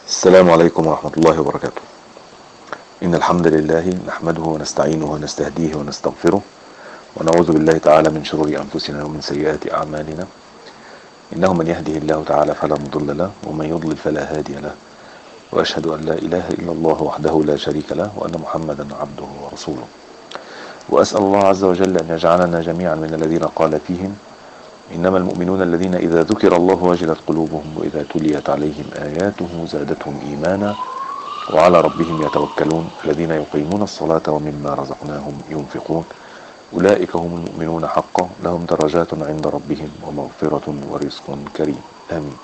السلام عليكم ورحمة الله وبركاته. إن الحمد لله نحمده ونستعينه ونستهديه ونستغفره، ونعوذ بالله تعالى من شرور أنفسنا ومن سيئات أعمالنا. إنه من يهده الله تعالى فلا مضل له، ومن يضلل فلا هادي له. وأشهد أن لا إله إلا الله وحده لا شريك له، وأن محمدا عبده ورسوله. وأسأل الله عز وجل أن يجعلنا جميعا من الذين قال فيهم: إنما المؤمنون الذين إذا ذكر الله وجلت قلوبهم وإذا تليت عليهم آياته زادتهم إيمانا وعلى ربهم يتوكلون الذين يقيمون الصلاة ومما رزقناهم ينفقون أولئك هم المؤمنون حقا لهم درجات عند ربهم ومغفرة ورزق كريم. آمين.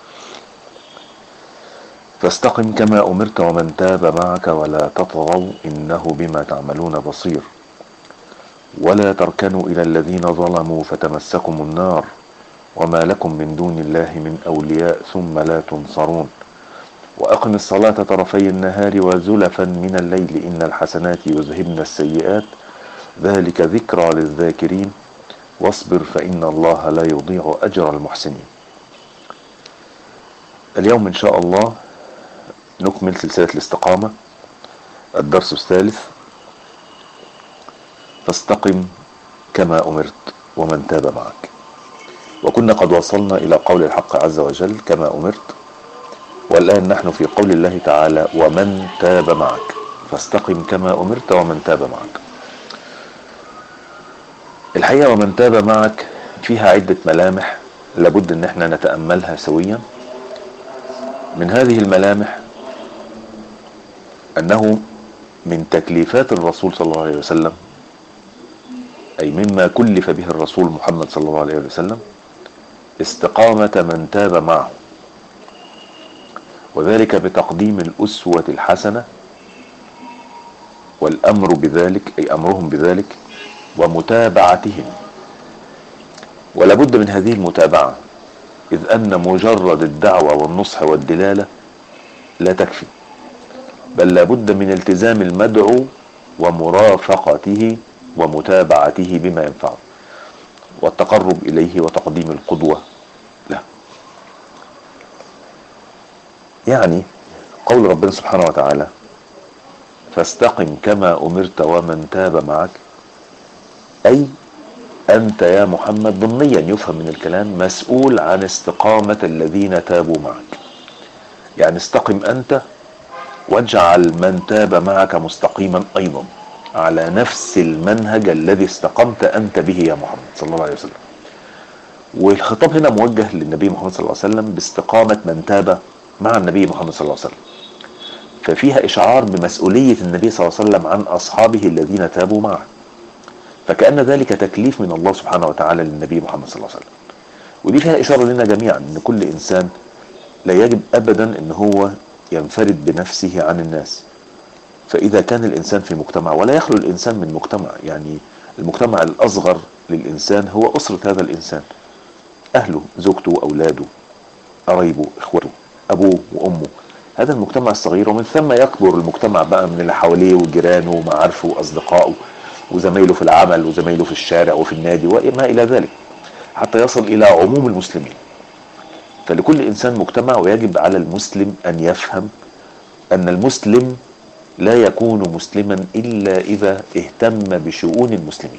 فاستقم كما أمرت ومن تاب معك ولا تطغوا إنه بما تعملون بصير. ولا تركنوا إلى الذين ظلموا فتمسكم النار وما لكم من دون الله من أولياء ثم لا تنصرون. وأقم الصلاة طرفي النهار وزلفا من الليل إن الحسنات يذهبن السيئات ذلك ذكرى للذاكرين واصبر فإن الله لا يضيع أجر المحسنين. اليوم إن شاء الله نكمل سلسلة الاستقامة، الدرس الثالث: فاستقم كما أمرت ومن تاب معك. وكنا قد وصلنا إلى قول الحق عز وجل كما أمرت، والآن نحن في قول الله تعالى ومن تاب معك. فاستقم كما أمرت ومن تاب معك. الحقيقة ومن تاب معك فيها عدة ملامح لابد ان احنا نتأملها سويا. من هذه الملامح أنه من تكليفات الرسول صلى الله عليه وسلم، أي مما كلف به الرسول محمد صلى الله عليه وسلم، استقامة من تاب معه، وذلك بتقديم الأسوة الحسنة والأمر بذلك، أي أمرهم بذلك، ومتابعتهم. ولابد من هذه المتابعة، إذ أن مجرد الدعوة والنصح والدلالة لا تكفي، بل لابد من التزام المدعو ومرافقته ومتابعته بما ينفعه والتقرب إليه وتقديم القدوة له. يعني قول ربنا سبحانه وتعالى فاستقم كما أمرت ومن تاب معك، أي أنت يا محمد ضمنيا يفهم من الكلام مسؤول عن استقامة الذين تابوا معك. يعني استقم أنت واجعل من تاب معك مستقيما أيضا على نفس المنهج الذي استقمت أنت به يا محمد صلى الله عليه وسلم. والخطاب هنا موجه للنبي محمد صلى الله عليه وسلم باستقامة من تاب مع النبي محمد صلى الله عليه وسلم، ففيها إشعار بمسؤولية النبي صلى الله عليه وسلم عن أصحابه الذين تابوا معه، فكأن ذلك تكليف من الله سبحانه وتعالى للنبي محمد صلى الله عليه وسلم. ودي فيها إشارة لنا جميعا أن كل إنسان لا يجب أبدا أن هو ينفرد بنفسه عن الناس. فإذا كان الإنسان في مجتمع، ولا يخلو الإنسان من مجتمع، يعني المجتمع الأصغر للإنسان هو أسرة هذا الإنسان، أهله، زوجته، أولاده، قرايبه، إخوته، أبوه وأمه، هذا المجتمع الصغير. ومن ثم يكبر المجتمع بقى من اللي حواليه وجيرانه ومعارفه وأصدقائه وزمايله في العمل وزمايله في الشارع وفي النادي وما إلى ذلك، حتى يصل إلى عموم المسلمين. فلكل إنسان مجتمع، ويجب على المسلم أن يفهم أن المسلم لا يكون مسلما إلا إذا اهتم بشؤون المسلمين.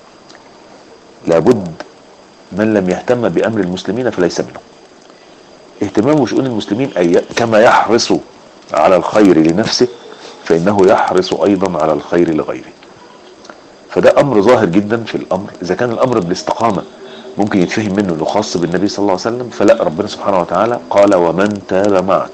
لابد من لم يهتم بأمر المسلمين فليس منهم. اهتمام بشؤون المسلمين أي كما يحرص على الخير لنفسه فإنه يحرص أيضا على الخير لغيره. فده أمر ظاهر جدا في الأمر. إذا كان الأمر بالاستقامة ممكن يتفهم منه أنه خاص بالنبي صلى الله عليه وسلم، فلا، ربنا سبحانه وتعالى قال ومن تاب معك،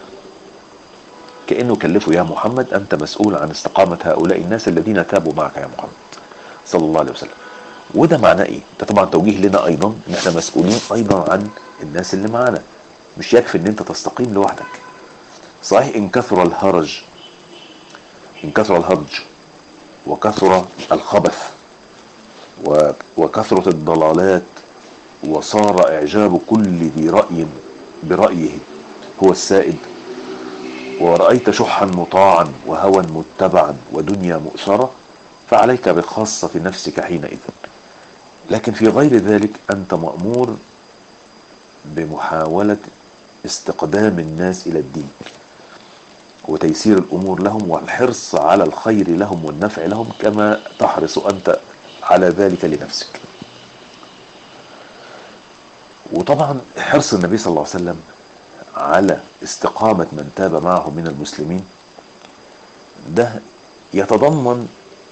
كأنه كلفه يا محمد أنت مسؤول عن استقامة هؤلاء الناس الذين تابوا معك يا محمد صلى الله عليه وسلم. وده معناه إيه؟ ده طبعا توجيه لنا أيضا إن احنا مسؤولين أيضا عن الناس اللي معانا. مش يكفي إن أنت تستقيم لوحدك. صحيح إن كثر الهرج، إن كثر الهرج وكثر الخبث وكثرة الضلالات، وصار إعجاب كل ذي رأي برأيه هو السائد، ورأيت شحا مطاعا وهوى متبعا ودنيا مؤثرة، فعليك بخاصة نفسك حينئذ. لكن في غير ذلك أنت مأمور بمحاولة استقدام الناس إلى الدين، وتيسير الأمور لهم والحرص على الخير لهم والنفع لهم كما تحرص أنت على ذلك لنفسك. وطبعا حرص النبي صلى الله عليه وسلم على استقامة من تاب معه من المسلمين ده يتضمن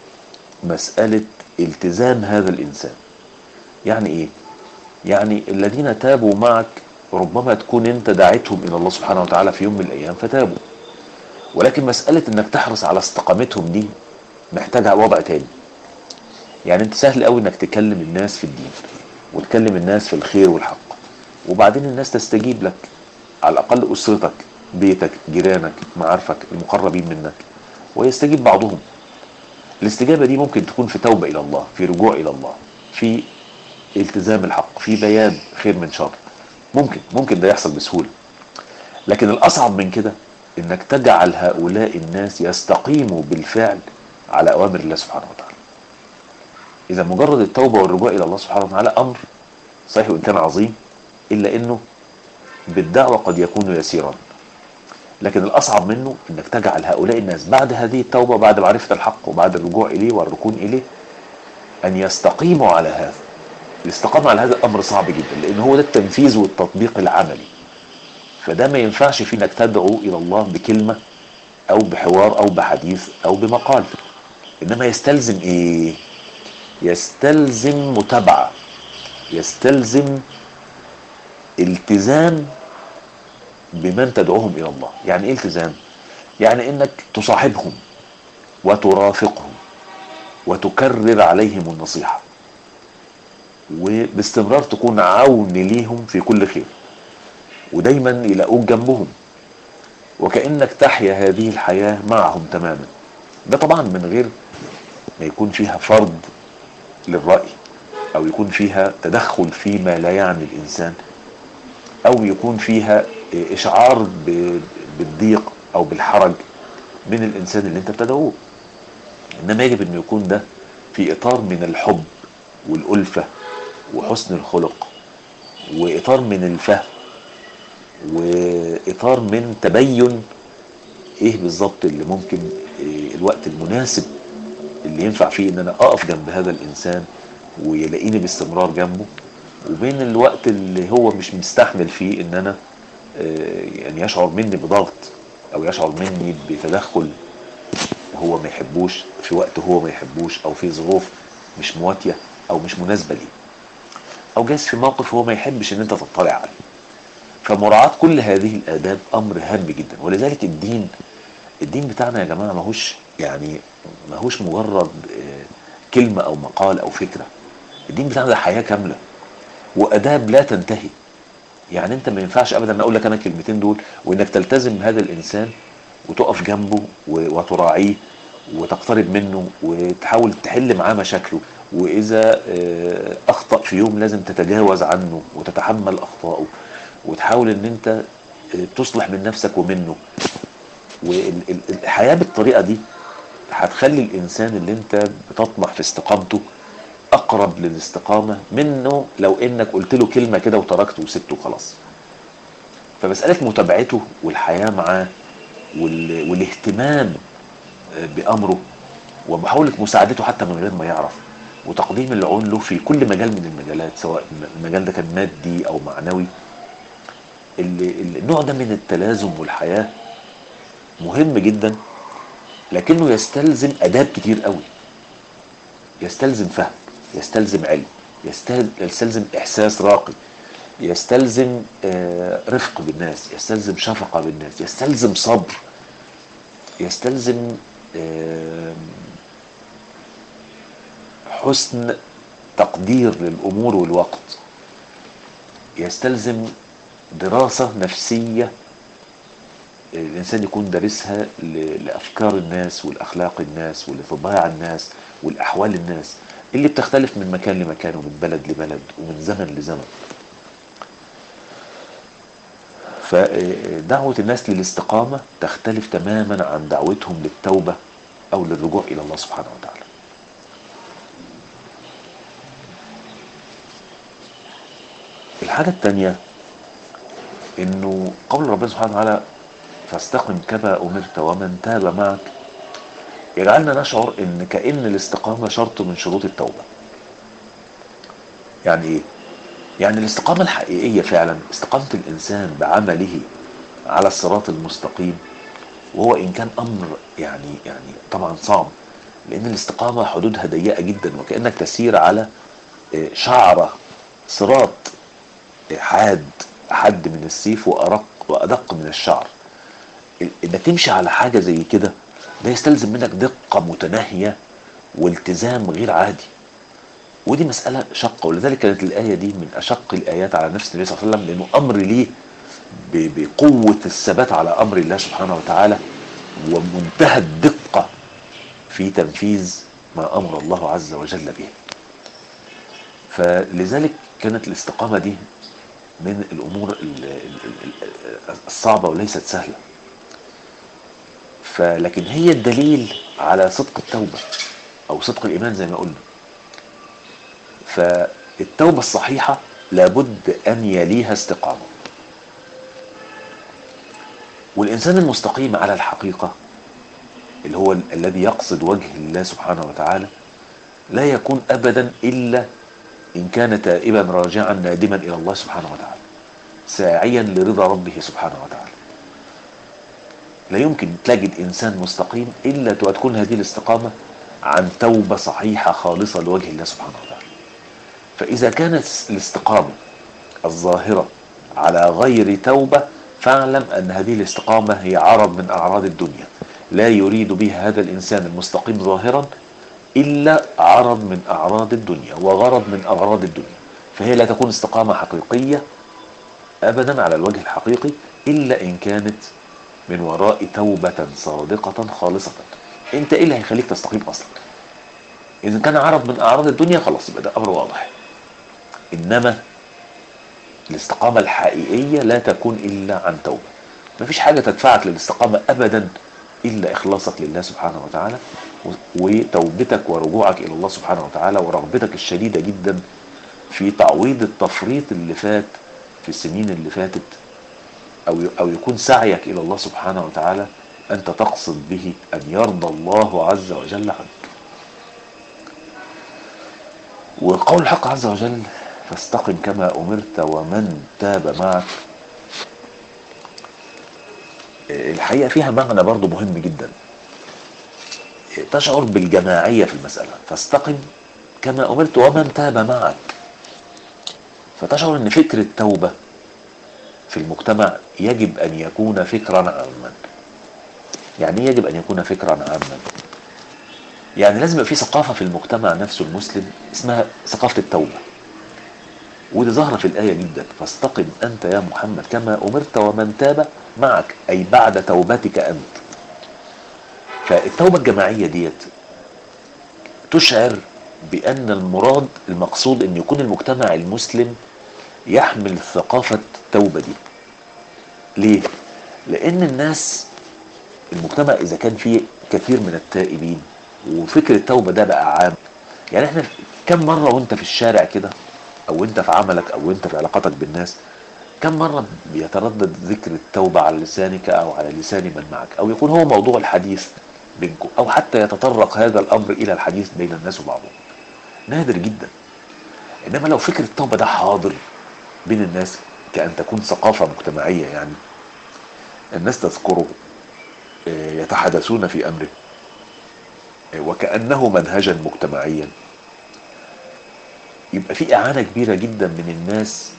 مسألة التزام هذا الإنسان. يعني إيه؟ يعني الذين تابوا معك ربما تكون أنت دعيتهم إلى الله سبحانه وتعالى في يوم من الأيام فتابوا، ولكن مسألة إنك تحرص على استقامتهم دي محتاجة وضع تاني. يعني أنت سهل قوي إنك تكلم الناس في الدين وتكلم الناس في الخير والحق، وبعدين الناس تستجيب لك، على الأقل أسرتك، بيتك، جيرانك، معارفك، المقربين منك، ويستجيب بعضهم. الاستجابة دي ممكن تكون في توبة إلى الله، في رجوع إلى الله، في التزام الحق، في بيان خير من شر. ممكن ده يحصل بسهولة. لكن الأصعب من كده إنك تجعل هؤلاء الناس يستقيموا بالفعل على أوامر الله سبحانه وتعالى. إذا مجرد التوبة والرجوع إلى الله سبحانه وتعالى أمر صحيح وإن كان عظيم، إلا إنه بالدعوة قد يكون يسيرا. لكن الأصعب منه إنك تجعل هؤلاء الناس بعد هذه التوبة، بعد معرفة الحق وبعد الرجوع إليه والركون إليه، أن يستقيموا على هذا. الاستقامة على هذا أمر صعب جدا، لأن هو ده التنفيذ والتطبيق العملي. فده ما ينفعش في إنك تدعو إلى الله بكلمة أو بحوار أو بحديث أو بمقال، إنما يستلزم إيه؟ يستلزم متابعة، يستلزم التزام بمن تدعوهم إلى الله. يعني إيه التزام؟ يعني إنك تصاحبهم وترافقهم وتكرر عليهم النصيحة، وباستمرار تكون عون ليهم في كل خير، ودايما يلاقوك جنبهم، وكأنك تحيا هذه الحياة معهم تماما. ده طبعا من غير ما يكون فيها فرض للرأي، او يكون فيها تدخل فيما لا يعني الانسان، او يكون فيها اشعار بالضيق او بالحرج من الانسان اللي انت بتدعوه. انما يجب ان يكون ده في اطار من الحب والألفة وحسن الخلق، واطار من الفهم، واطار من تبين ايه بالظبط اللي ممكن الوقت المناسب اللي ينفع فيه ان انا اقف جنب هذا الانسان ويلاقيني باستمرار جنبه، وبين الوقت اللي هو مش مستحمل فيه ان انا يعني يشعر مني بضغط او يشعر مني بتدخل هو ما يحبوش في وقت هو ما يحبوش، او في ظروف مش مواتية او مش مناسبة ليه، او جايز في موقف هو ما يحبش ان انت تطلع عليه. فمراعاة كل هذه الآداب أمر هام جدا. ولذلك الدين بتاعنا يا جماعة ماهوش مجرد كلمة أو مقال أو فكرة. الدين بتاعنا ده حياة كاملة وآداب لا تنتهي. يعني أنت ما ينفعش أبدا أقول لك أنا كلمتين دول وإنك تلتزم هذا الإنسان وتقف جنبه وتراعيه وتقترب منه وتحاول تحل معاه مشاكله، وإذا أخطأ في يوم لازم تتجاوز عنه وتتحمل أخطائه وتحاول ان انت تصلح من نفسك ومنه. والحياة بالطريقة دي هتخلي الانسان اللي انت بتطمح في استقامته اقرب للاستقامة منه لو انك قلت له كلمة كده وتركته وسبته خلاص. فمسألة متابعته والحياة معاه والاهتمام بامره ومحاولة مساعدته حتى من غير ما يعرف، وتقديم العون له في كل مجال من المجالات، سواء المجال ده كان مادي او معنوي. النوع ده من التلازم والحياة مهم جدا، لكنه يستلزم آداب كتير قوي، يستلزم فهم، يستلزم علم، يستلزم إحساس راقي، يستلزم رفق بالناس، يستلزم شفقة بالناس، يستلزم صبر، يستلزم حسن تقدير للأمور والوقت، يستلزم دراسة نفسية الإنسان يكون دارسها لأفكار الناس والأخلاق الناس ولطباع الناس والأحوال الناس اللي بتختلف من مكان لمكان ومن بلد لبلد ومن زمن لزمن. فدعوة الناس للاستقامة تختلف تماما عن دعوتهم للتوبة أو للرجوع إلى الله سبحانه وتعالى. الحاجة التانية إنه قول ربنا سبحانه وتعالى فاستقم كما أمرت ومن تاب معك يجعلنا نشعر ان كأن الاستقامة شرط من شروط التوبة. يعني ايه؟ يعني الاستقامة الحقيقية فعلا استقامة الانسان بعمله على الصراط المستقيم، وهو ان كان امر يعني طبعا صعب، لان الاستقامة حدودها ضيقة جدا، وكأنك تسير على شعرة صراط حاد حد من السيف وارق وادق من الشعر. انك تمشي على حاجة زي كده ده يستلزم منك دقة متناهية والتزام غير عادي، ودي مسألة شقة. ولذلك كانت الآية دي من أشق الآيات على نفس النبي صلى الله عليه وسلم، لأنه أمر ليه بقوة الثبات على أمر الله سبحانه وتعالى ومنتهى الدقة في تنفيذ ما أمر الله عز وجل به. فلذلك كانت الاستقامة دي من الأمور الصعبة وليست سهلة. لكن هي الدليل على صدق التوبة أو صدق الإيمان زي ما قلنا. فالتوبة الصحيحة لابد أن يليها استقامة. والإنسان المستقيم على الحقيقة اللي هو الذي يقصد وجه الله سبحانه وتعالى لا يكون أبدا إلا إن كان تائبا راجعا نادما إلى الله سبحانه وتعالى ساعيا لرضا ربه سبحانه وتعالى. لا يمكن تجد إنسان مستقيم إلا تكون هذه الاستقامة عن توبة صحيحة خالصة لوجه الله سبحانه وتعالى. فإذا كانت الاستقامة الظاهرة على غير توبة فاعلم أن هذه الاستقامة هي عرض من أعراض الدنيا، لا يريد بها هذا الإنسان المستقيم ظاهرا إلا عرض من أعراض الدنيا وغرض من أغراض الدنيا. فهي لا تكون استقامة حقيقية أبدا على الوجه الحقيقي إلا إن كانت من وراء توبة صادقة خالصة. أنت إيه اللي هيخليك تستقيم أصلا؟ إذا كان عرض من أعراض الدنيا خلاص يبقى ده أمر واضح. إنما الاستقامة الحقيقية لا تكون إلا عن توبة. مفيش حاجة تدفعك للاستقامة أبدا إلا إخلاصك لله سبحانه وتعالى وتوبتك ورجوعك إلى الله سبحانه وتعالى ورغبتك الشديدة جدا في تعويض التفريط اللي فات في السنين اللي فاتت، أو يكون سعيك إلى الله سبحانه وتعالى أنت تقصد به أن يرضى الله عز وجل عنك. وقول الحق عز وجل فاستقم كما أمرت ومن تاب معك الحقيقة فيها معنى برضو مهم جدا، تشعر بالجماعية في المسألة. فاستقم كما أمرت ومن تاب معك، فتشعر أن فكر التوبة في المجتمع يجب أن يكون فكرا عاما. يعني يجب أن يكون فكرا عاما، يعني لازم يبقى في ثقافة في المجتمع نفسه المسلم اسمها ثقافة التوبة، ودي ظاهرة في الآية جدا. فاستقم أنت يا محمد كما أمرت ومن تاب معك، أي بعد توبتك أنت. فالتوبة الجماعية ديت تشعر بأن المقصود أن يكون المجتمع المسلم يحمل ثقافة التوبة دي. ليه؟ لأن الناس المجتمع إذا كان فيه كثير من التائبين وفكر التوبة ده بقى عام، يعني احنا كم مرة وانت في الشارع كده او انت في عملك او انت في علاقتك بالناس كم مرة بيتردد ذكر التوبة على لسانك او على لسان من معك، او يكون هو موضوع الحديث بينكم، او حتى يتطرق هذا الامر الى الحديث بين الناس وبعضهم؟ نادر جدا. انما لو فكر التوبة ده حاضر بين الناس كأن تكون ثقافة مجتمعية، يعني الناس تذكره يتحدثون في امره وكأنه منهجا مجتمعيا، يبقى في إعانة كبيرة جدا من الناس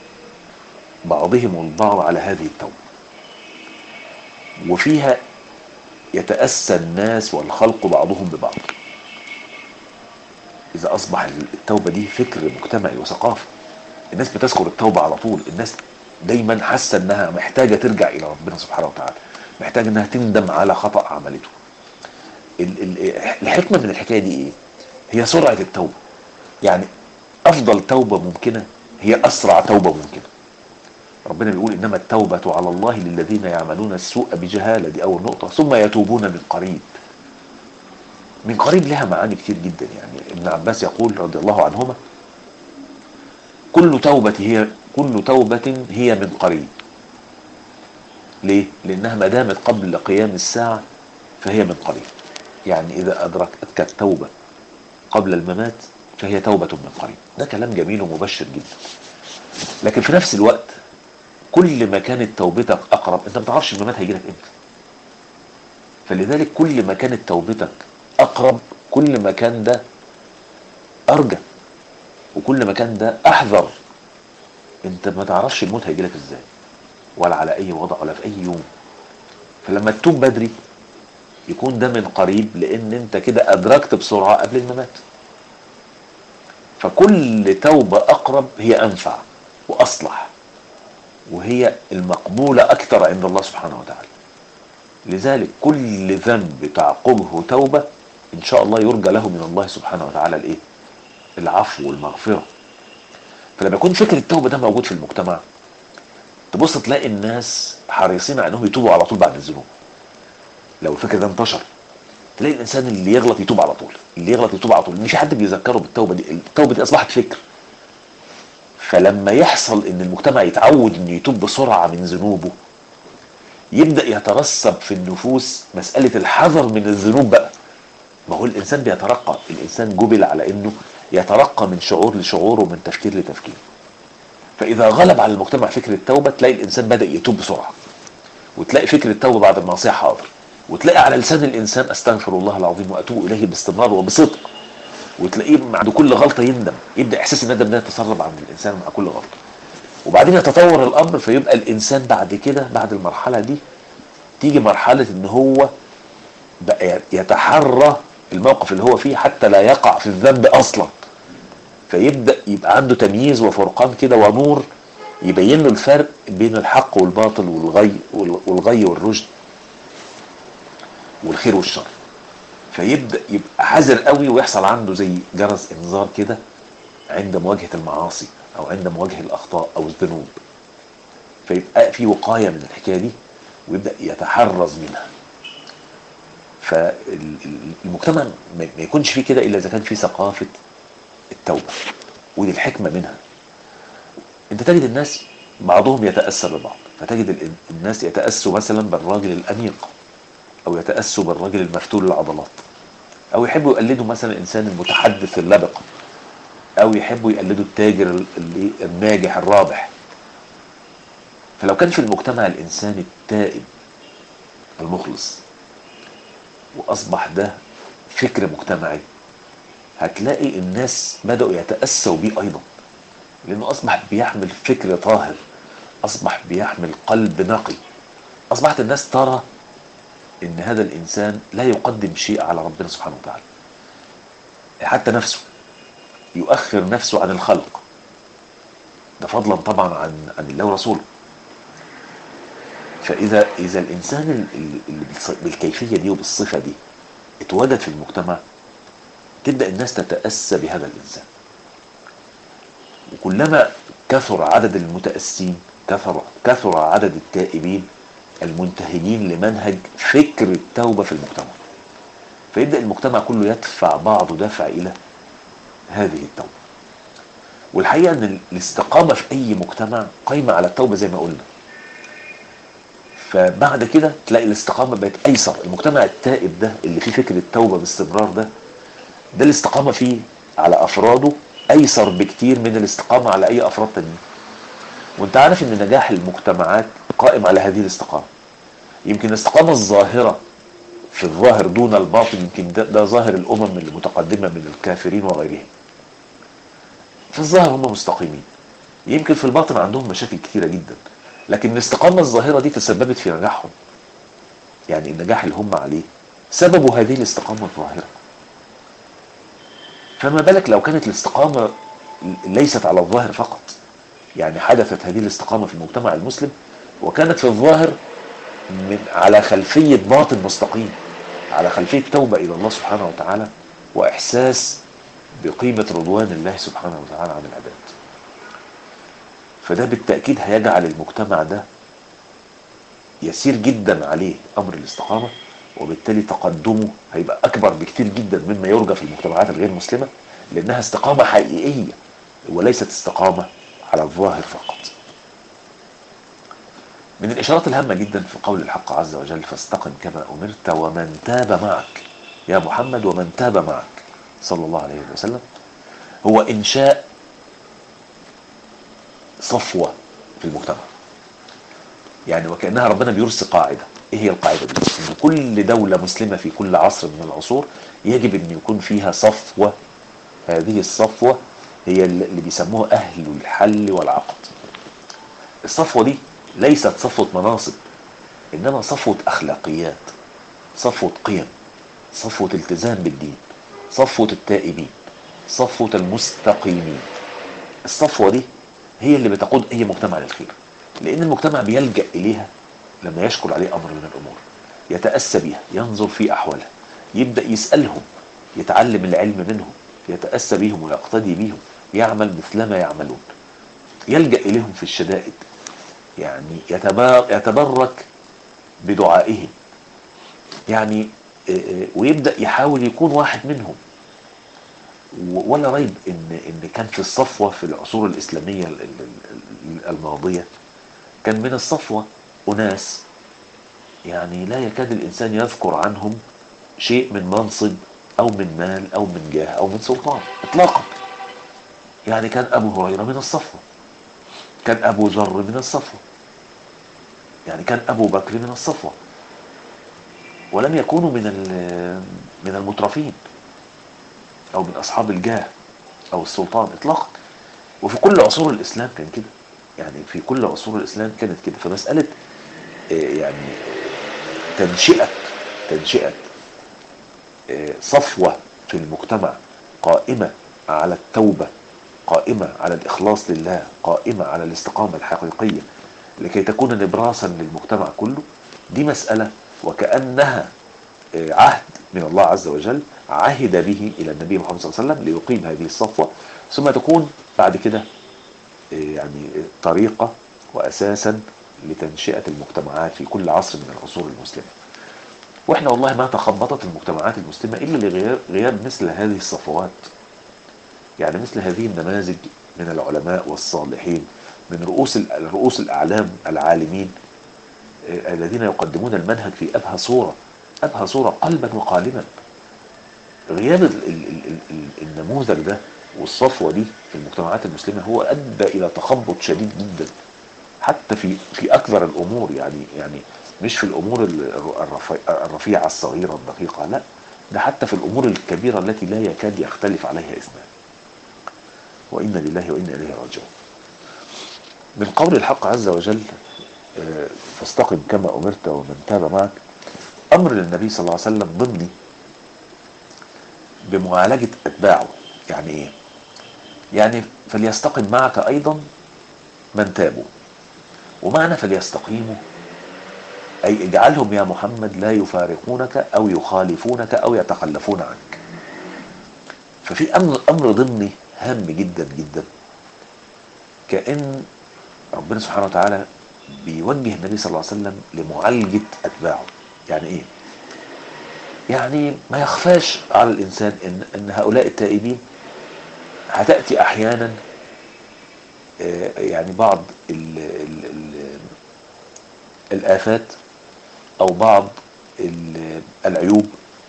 بعضهم البعض على هذه التوبة، وفيها يتأسى الناس والخلق بعضهم ببعض. إذا أصبح التوبة دي فكر مجتمعي وثقافة، الناس بتذكر التوبة على طول، الناس دايما حاسة أنها محتاجة ترجع إلى ربنا سبحانه وتعالى، محتاجة أنها تندم على خطأ عملته. الحكمة من الحكاية دي إيه؟ هي سرعة التوبة. يعني أفضل توبة ممكنة هي أسرع توبة ممكنة. ربنا بيقول إنما التوبة على الله للذين يعملون السوء بجهالة، دي أول نقطة، ثم يتوبون من قريب. من قريب لها معاني كتير جدا. يعني ابن عباس يقول رضي الله عنهما كل توبة هي من قريب، ليه؟ لانها ما دامت قبل قيام الساعة فهي من قريب. يعني اذا ادركتك التوبة قبل الممات فهي توبة من قريب. ده كلام جميل ومبشر جدا. لكن في نفس الوقت كل ما كانت توبتك اقرب، انت ما تعرفش الممات هيجي لك امتى، فلذلك كل ما كانت توبتك اقرب كل ما كان ده ارجى، وكل ما كان ده احذر. انت ما تعرفش الموت هيجي لك ازاي، ولا على اي وضع، ولا في اي يوم. فلما تتوب بدري يكون ده من قريب، لان انت كده ادركت بسرعة قبل الممات. فكل توبة اقرب هي انفع واصلح، وهي المقبولة اكثر عند الله سبحانه وتعالى. لذلك كل ذنب تعقبه توبة ان شاء الله يرجى له من الله سبحانه وتعالى الايه؟ العفو والمغفرة. فلما يكون فكر التوبة ده موجود في المجتمع، تبص تلاقي الناس حريصين على انهم يتوبوا على طول بعد الذنوب. لو الفكر ده انتشر تلاقي الانسان اللي يغلط يتوب على طول، اللي يغلط يتوب على طول، مش حد بيذكره بالتوبة دي. التوبة دي اصبحت فكر. فلما يحصل ان المجتمع يتعود انه يتوب بسرعة من ذنوبه، يبدأ يترسب في النفوس مسألة الحذر من الذنوب بقى. ما هو الانسان بيترقى، الانسان جبل على انه يترقى من شعور لشعور ومن تفكير لتفكير. فاذا غلب على المجتمع فكر التوبة تلاقي الانسان بدأ يتوب بسرعة، وتلاقي فكر التوبة بعد المعصية حاضر، وتلاقي على لسان الانسان استغفر الله العظيم واتوب اليه باستمرار وبصدق، وتلاقيه بعد كل غلطة يندم، يبدأ احساس الندم ده يتسرب عند الانسان مع كل غلطة. وبعدين يتطور الامر فيبقى الانسان بعد كده بعد المرحلة دي تيجي مرحلة ان هو بقى يتحرى الموقف اللي هو فيه حتى لا يقع في الذنب اصلا. فيبدأ يبقى عنده تمييز وفرقان كده ونور يبين له الفرق بين الحق والباطل والغي والرشد والخير والشر. فيبدأ يبقى حذر قوي ويحصل عنده زي جرس انذار كده عند مواجهة المعاصي او عند مواجهة الاخطاء او الذنوب، فيبقى في وقاية من الحكاية دي ويبدأ يتحرز منها. فالمجتمع ما يكونش فيه كده الا اذا كان فيه ثقافة التوبة، ودي الحكمة منها. انت تجد الناس بعضهم يتأثر ببعض، فتجد الناس يتأسوا مثلا بالراجل الأنيق، او يتأسوا بالراجل المفتول العضلات، او يحبوا يقلدوا مثلا الانسان المتحدث اللبق، او يحبوا يقلدوا التاجر الناجح الرابح. فلو كان في المجتمع الانسان التائب المخلص واصبح ده فكر مجتمعي، هتلاقي الناس بدأوا يتأسوا بيه ايضا، لانه اصبح بيحمل فكر طاهر، اصبح بيحمل قلب نقي. اصبحت الناس ترى ان هذا الانسان لا يقدم شيء على ربنا سبحانه وتعالى، حتى نفسه يؤخر نفسه عن الخلق، ده فضلا طبعا عن الله ورسوله. فاذا الانسان اللي بالكيفيه دي وبالصفه دي اتوجد في المجتمع، تبدا الناس تتاسى بهذا الانسان. وكلما كثر عدد المتاسين كثر عدد التائبين المنتهجين لمنهج فكر التوبه في المجتمع، فيبدا المجتمع كله يدفع بعضه دفع الى هذه التوبه. والحقيقه ان الاستقامه في اي مجتمع قايمه على التوبه زي ما قلنا. فبعد كده تلاقي الاستقامه بقت ايسر. المجتمع التائب ده اللي فيه فكر التوبه باستمرار ده الاستقامه فيه على افراده ايسر بكتير من الاستقامه على اي افراد تانيين. وانت عارف ان نجاح المجتمعات قائم على هذه الاستقامه. يمكن الاستقامه الظاهره في الظاهر دون الباطن، يمكن ده ظاهر الامم المتقدمه من الكافرين وغيرهم. في الظاهر هم مستقيمين، يمكن في الباطن عندهم مشاكل كتيره جدا، لكن الاستقامه الظاهره دي تسببت في نجاحهم. يعني النجاح اللي هم عليه سببوا هذه الاستقامه الظاهره. فما بالك لو كانت الاستقامه ليست على الظاهر فقط، يعني حدثت هذه الاستقامه في المجتمع المسلم وكانت في الظاهر على خلفيه باطن مستقيم، على خلفيه توبه الى الله سبحانه وتعالى واحساس بقيمه رضوان الله سبحانه وتعالى عن العباد. فده بالتاكيد هيجعل المجتمع ده يسير جدا عليه امر الاستقامه، وبالتالي تقدمه هيبقى اكبر بكتير جدا مما يرجى في المجتمعات الغير مسلمه، لانها استقامه حقيقيه وليست استقامه على الظاهر فقط. من الإشارات الهامة جدا في قول الحق عز وجل فاستقم كما أمرت ومن تاب معك يا محمد ومن تاب معك صلى الله عليه وسلم، هو إنشاء صفوة في المجتمع. يعني وكأنها ربنا بيرسي قاعدة. ايه هي القاعدة دي؟ ان كل دولة مسلمة في كل عصر من العصور يجب ان يكون فيها صفوة. هذه الصفوة هي اللي بيسموها اهل الحل والعقد. الصفوة دي ليست صفوة مناصب، انما صفوة اخلاقيات، صفوة قيم، صفوة التزام بالدين، صفوة التائبين، صفوة المستقيمين. الصفوة دي هي اللي بتقود اي مجتمع للخير، لان المجتمع بيلجأ اليها لما يشكل عليه امر من الامور، يتأسى بها، ينظر في احوالها، يبدأ يسألهم، يتعلم العلم منهم، يتأسى بهم ويقتدي بهم، يعمل مثلما يعملون، يلجأ اليهم في الشدائد، يعني يتبرك بدعائهم، يعني ويبدأ يحاول يكون واحد منهم. ولا ريب ان كان في الصفوة في العصور الاسلامية الماضية، كان من الصفوة اناس يعني لا يكاد الانسان يذكر عنهم شيء من منصب او من مال او من جاه او من سلطان اطلاقا. يعني كان ابو هريرة من الصفوة، كان ابو ذر من الصفوة، يعني كان ابو بكر من الصفوة، ولم يكونوا من المترفين او من اصحاب الجاه او السلطان اطلاقا. وفي كل عصور الاسلام كان كده، يعني في كل عصور الاسلام كانت كده. فمسألة يعني تنشئة صفوة في المجتمع قائمة على التوبة، قائمة على الإخلاص لله، قائمة على الاستقامة الحقيقية لكي تكون نبراسا للمجتمع كله، دي مسألة وكأنها عهد من الله عز وجل عهد به إلى النبي محمد صلى الله عليه وسلم ليقيم هذه الصفوة، ثم تكون بعد كده يعني طريقة وأساسا لتنشئة المجتمعات في كل عصر من العصور المسلمة. واحنا والله ما تخبطت المجتمعات المسلمة إلا لغياب مثل هذه الصفوات، يعني مثل هذه النماذج من العلماء والصالحين، من رؤوس الأعلام العالمين الذين يقدمون المنهج في أبهى صورة قلبا وقالبا. غياب النموذج ده والصفوة دي في المجتمعات المسلمة هو أدى إلى تخبط شديد جدا، حتى في أكبر الأمور، يعني مش في الأمور الرفيعة الصغيرة الدقيقة، لا، ده حتى في الأمور الكبيرة التي لا يكاد يختلف عليها اثنان. وإنا لله وإنا إليه راجعون. من قول الحق عز وجل فاستقم كما أمرت ومن تاب معك، أمر للنبي صلى الله عليه وسلم ضمني بمعالجة أتباعه. يعني إيه؟ يعني فليستقم معك أيضا من تابوا. ومعنى فليستقيموا أي اجعلهم يا محمد لا يفارقونك أو يخالفونك أو يتخلفون عنك. ففي أمر ضمني هام جدا جدا، كأن ربنا سبحانه وتعالى بيوجه النبي صلى الله عليه وسلم لمعالجة أتباعه. يعني إيه؟ يعني ما يخفاش على الإنسان إن هؤلاء التائبين هتأتي أحيانا يعني بعض الآفات أو بعض العيوب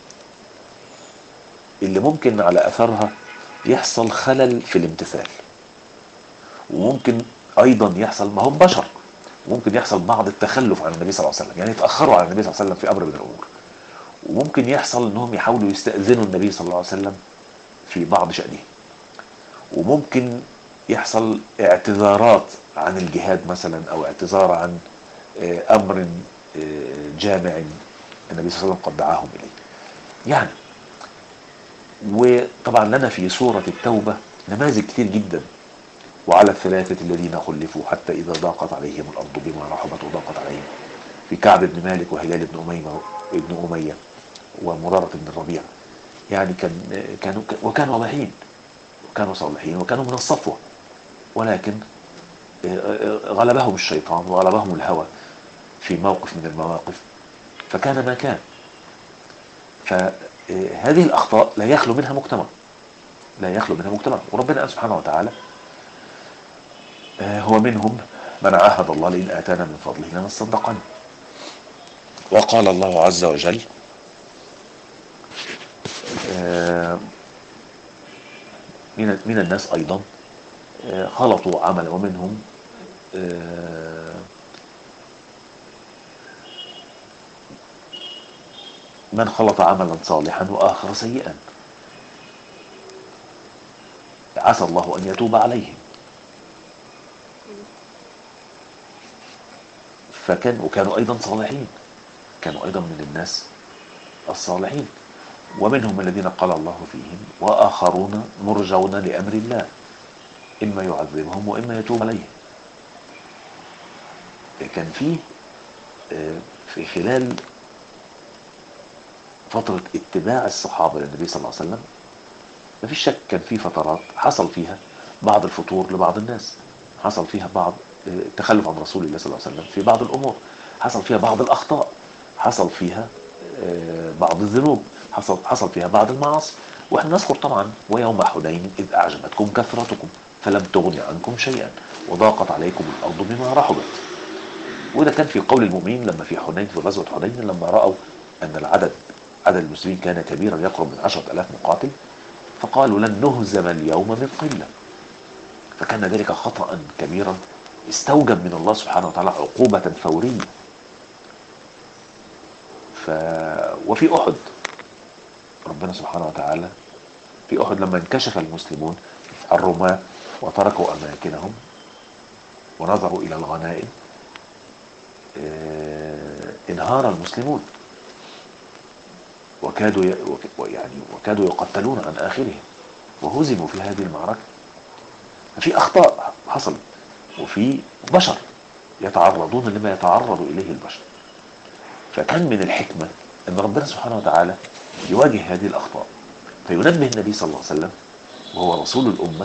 اللي ممكن على أثرها يحصل خلل في الامتثال، وممكن أيضا يحصل، ما هم بشر، ممكن يحصل بعض التخلف عن النبي صلى الله عليه وسلم، يعني يتأخروا عن النبي صلى الله عليه وسلم في أمر من الأمور، وممكن يحصل أنهم يحاولوا يستأذنوا النبي صلى الله عليه وسلم في بعض شأنهم، وممكن يحصل اعتذارات عن الجهاد مثلا، أو اعتذار عن أمر جامع النبي صلى الله عليه وسلم قد دعاهم إليه. يعني وطبعا لنا في سورة التوبة نماذج كتير جدا. وعلى الثلاثة الذين خلفوا حتى إذا ضاقت عليهم الأرض بما رحبت وضاقت عليهم، في كعب بن مالك وهلال بن أمية ومرارة بن الربيع. يعني وكانوا واضحين وكانوا صالحين وكانوا من الصفوة، ولكن غلبهم الشيطان وغلبهم الهوى في موقف من المواقف، فكان ما كان. فهذه الأخطاء لا يخلو منها مجتمع، لا يخلو منها مجتمع. وربنا سبحانه وتعالى هو منهم من عاهد الله لئن آتانا من فضله لنصدقن. وقال الله عز وجل من الناس أيضا خلطوا عملا، ومنهم من خلط عملا صالحا وآخر سيئا عسى الله أن يتوب عليهم. وكانوا أيضا صالحين، كانوا أيضا من الناس الصالحين. ومنهم الذين قال الله فيهم وآخرون مرجون لأمر الله إما يعذبهم وإما يتوب عليهم. كان فيه في خلال فترة اتباع الصحابة للنبي صلى الله عليه وسلم ما فيش شك كان في فترات حصل فيها بعض الفتور لبعض الناس، حصل فيها بعض التخلف عن رسول الله صلى الله عليه وسلم في بعض الأمور، حصل فيها بعض الأخطاء، حصل فيها بعض الذنوب، حصل فيها بعض المعاصي. واحنا نذكر طبعا ويوم حنين إذ أعجبتكم كثرتكم فلم تغن عنكم شيئا وضاقت عليكم الأرض بما رحبت. وده كان في قول المؤمنين لما في حنين، في غزوة حنين، لما رأوا أن عدد المسلمين كان كبيرا يقرب من 10,000 مقاتل، فقالوا لن نهزم اليوم من قلة. فكان ذلك خطأ كبيرا استوجب من الله سبحانه وتعالى عقوبة فورية. وفي أحد ربنا سبحانه وتعالى في أحد لما انكشف المسلمون الرماة وتركوا أماكنهم ونظروا إلى الغنائم انهار المسلمون وكادوا يقتلون عن آخرهم وهزموا في هذه المعركة. في أخطاء حصل، وفي بشر يتعرضون لما يتعرض إليه البشر. فكان من الحكمة أن ربنا سبحانه وتعالى يواجه هذه الأخطاء، فينبه النبي صلى الله عليه وسلم وهو رسول الأمة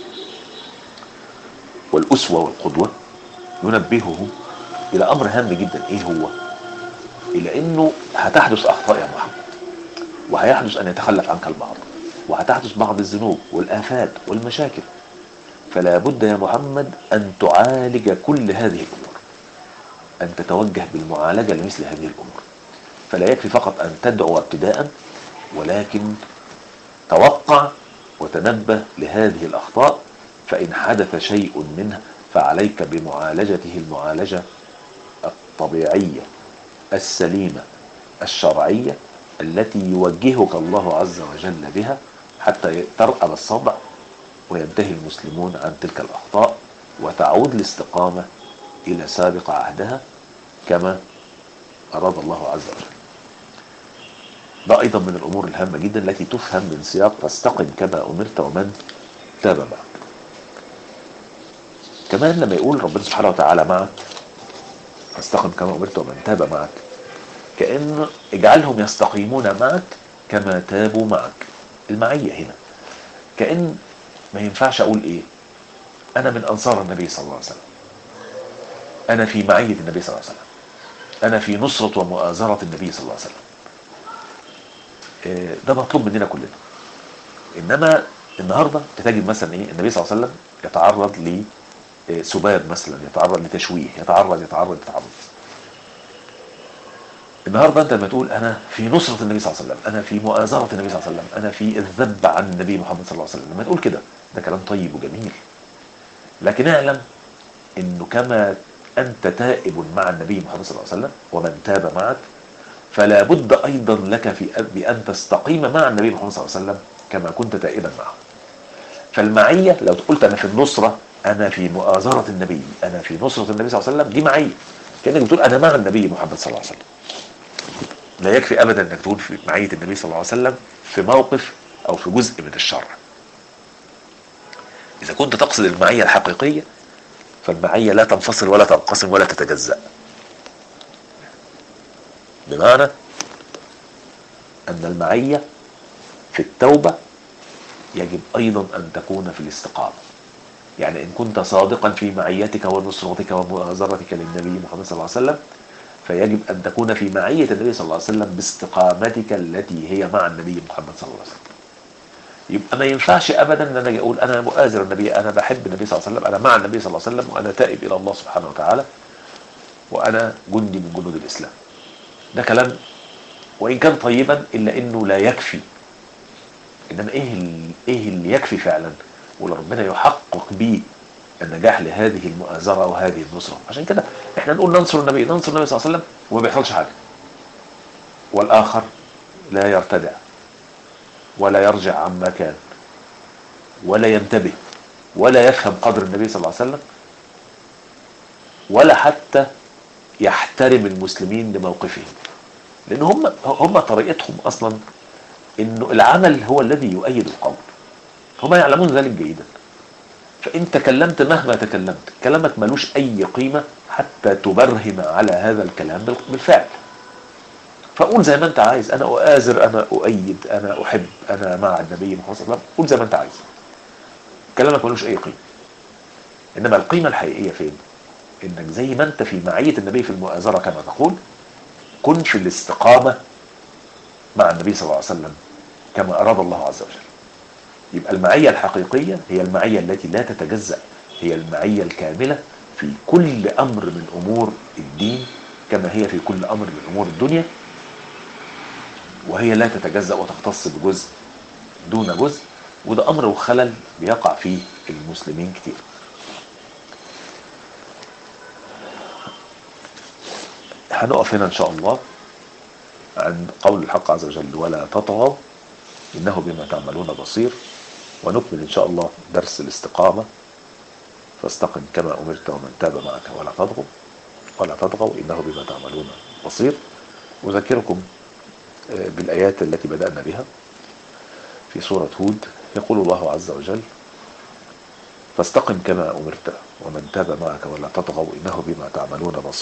والأسوة والقدوة، ينبهه إلى أمر هام جدا. إيه هو؟ إلى أنه هتحدث أخطاء يا محمد، وهيحدث أن يتخلف عنك البعض، وهتحدث بعض الذنوب والآفات والمشاكل، فلا بد يا محمد أن تعالج كل هذه الأمور، أن تتوجه بالمعالجة لمثل هذه الأمور. فلا يكفي فقط أن تدعو ابتداء، ولكن توقع وتنبه لهذه الأخطاء، فإن حدث شيء منها فعليك بمعالجته المعالجة الطبيعية السليمة الشرعية التي يوجهك الله عز وجل بها حتى ترأب الصدع وينتهي المسلمون عن تلك الأخطاء وتعود الاستقامة إلى سابق عهدها كما أراد الله عز وجل. ده أيضا من الأمور الهامة جدا التي تفهم من سياق فاستقم كما أمرت ومن تاب معك. كمان لما يقول ربنا سبحانه وتعالى معك فاستقم كما أمرت ومن تاب معك، كأن اجعلهم يستقيمون معك كما تابوا معك. المعية هنا كأن ما ينفعش أقول إيه أنا من أنصار النبي صلى الله عليه وسلم، أنا في معية النبي صلى الله عليه وسلم، أنا في نصرة ومؤازرة النبي صلى الله عليه وسلم. ده مطلوب مننا كلنا. إنما النهاردة تجد مثلا إيه النبي صلى الله عليه وسلم يتعرض لسباب مثلا، يتعرض لتشويه، يتعرض. النهاردة أنت لما تقول أنا في نصرة النبي صلى الله عليه وسلم، أنا في مؤازرة النبي صلى الله عليه وسلم، أنا في الذب عن النبي محمد صلى الله عليه وسلم، لما تقول كده ده كلام طيب وجميل، لكن اعلم إنه كما أنت تائب مع النبي محمد صلى الله عليه وسلم ومن تاب معك، فلا بد أيضا لك بأن تستقيم مع النبي محمد صلى الله عليه وسلم كما كنت تائبا معه. فالمعية لو قلت أنا في النصرة، أنا في مؤازرة النبي، أنا في نصرة النبي صلى الله عليه وسلم، دي معية، كأنك بتقول أنا مع النبي محمد صلى الله عليه وسلم. لا يكفي أبدا أنك تقول في معية النبي صلى الله عليه وسلم في موقف أو في جزء من الشرع. إذا كنت تقصد المعية الحقيقية فالمعية لا تنفصل ولا تنقسم ولا تتجزأ، بمعنى أن المعية في التوبة يجب أيضا أن تكون في الاستقامة. يعني إن كنت صادقا في معيتك ونصرتك ومؤازرتك للنبي محمد صلى الله عليه وسلم، فيجب أن تكون في معية النبي صلى الله عليه وسلم باستقامتك التي هي مع النبي محمد صلى الله عليه وسلم. يبقى ما ينفعش ابدا ان انا اجي اقول انا مؤازر النبي، انا بحب النبي صلى الله عليه وسلم، انا مع النبي صلى الله عليه وسلم، وانا تائب الى الله سبحانه وتعالى، وانا جندي من جنود الاسلام. ده كلام وان كان طيبا الا انه لا يكفي. انما ايه اللي يكفي فعلا واللي ربنا يحقق به النجاح لهذه المؤازره وهذه النصره؟ عشان كده احنا نقول ننصر النبي، ننصر النبي صلى الله عليه وسلم وما بيحصلش حاجه، والاخر لا يرتدع ولا يرجع عما كان ولا ينتبه ولا يفهم قدر النبي صلى الله عليه وسلم ولا حتى يحترم المسلمين لموقفهم. لان هم طريقتهم اصلا انه العمل هو الذي يؤيد القول، هم يعلمون ذلك جيدا. فان تكلمت مهما تكلمت كلامك ملوش اي قيمه حتى تبرهن على هذا الكلام بالفعل. فقول زي ما انت عايز، انا اؤازر، انا اؤيد، انا احب، انا مع النبي محمد صلى الله عليه وسلم، قول زي ما انت عايز، كلامك ملوش اي قيمه. انما القيمه الحقيقيه فين؟ انك زي ما انت في معيه النبي في المؤازره كما تقول، كن في الاستقامه مع النبي صلى الله عليه وسلم كما اراد الله عز وجل. يبقى المعيه الحقيقيه هي المعيه التي لا تتجزأ، هي المعيه الكامله في كل امر من امور الدين كما هي في كل امر من امور الدنيا، وهي لا تتجزأ وتختص بجزء دون جزء. وده امر وخلل بيقع فيه المسلمين كتير. هنقف هنا ان شاء الله عند قول الحق عز وجل ولا تطغوا انه بما تعملون بصير، ونكمل ان شاء الله درس الاستقامة، فاستقم كما امرت ومن تاب معك ولا تطغوا انه بما تعملون بصير. اذكركم بالايات التي بدأنا بها في سورة هود. يقول الله عز وجل فاستقم كما امرت ومن تاب معك ولا تطغوا انه بما تعملون بصير.